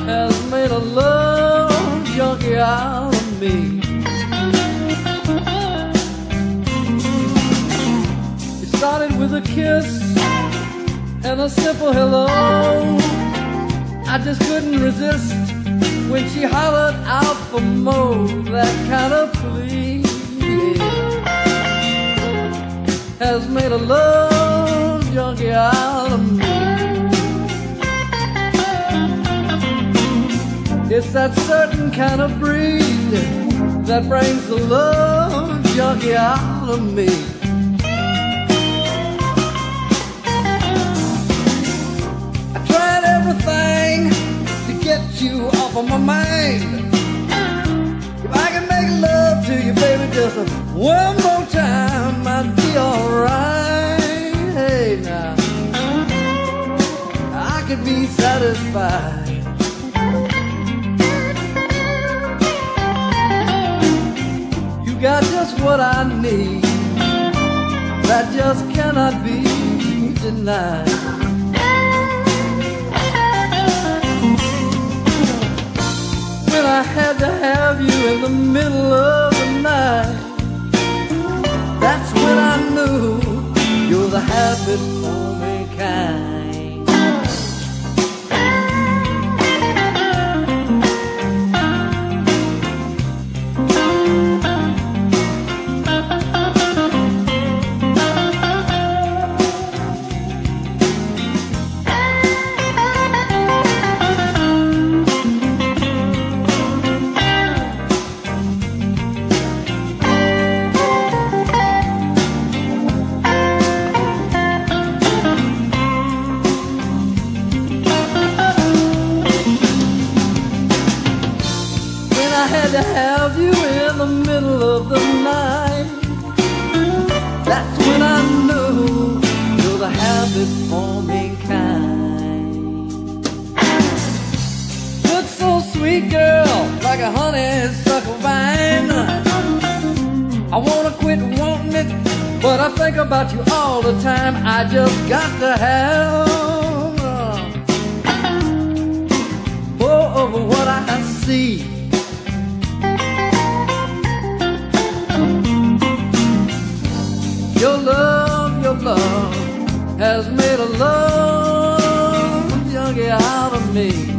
has made a love junkie out of me. It started with a kiss and a simple hello. I just couldn't resist when she hollered out for more, that kind of plea, yeah, has made a love junkie out of me. It's that certain kind of breed that brings the love junkie out of me. I tried everything to get you off of my mind. If I can make love to you, baby, just one more time, I'd be alright. Hey, now, I could be satisfied. Got just what I need, that just cannot be denied. When I had to have you in the middle of the night, that's when I knew you're the habit-forming kind. I had to have you in the middle of the night, that's when I knew you're the habit-forming kind. Look so sweet, girl, like a honeysuckle vine. I wanna quit wanting it, but I think about you all the time. I just got to have more of what I see. Your love has made a love junkie out of me.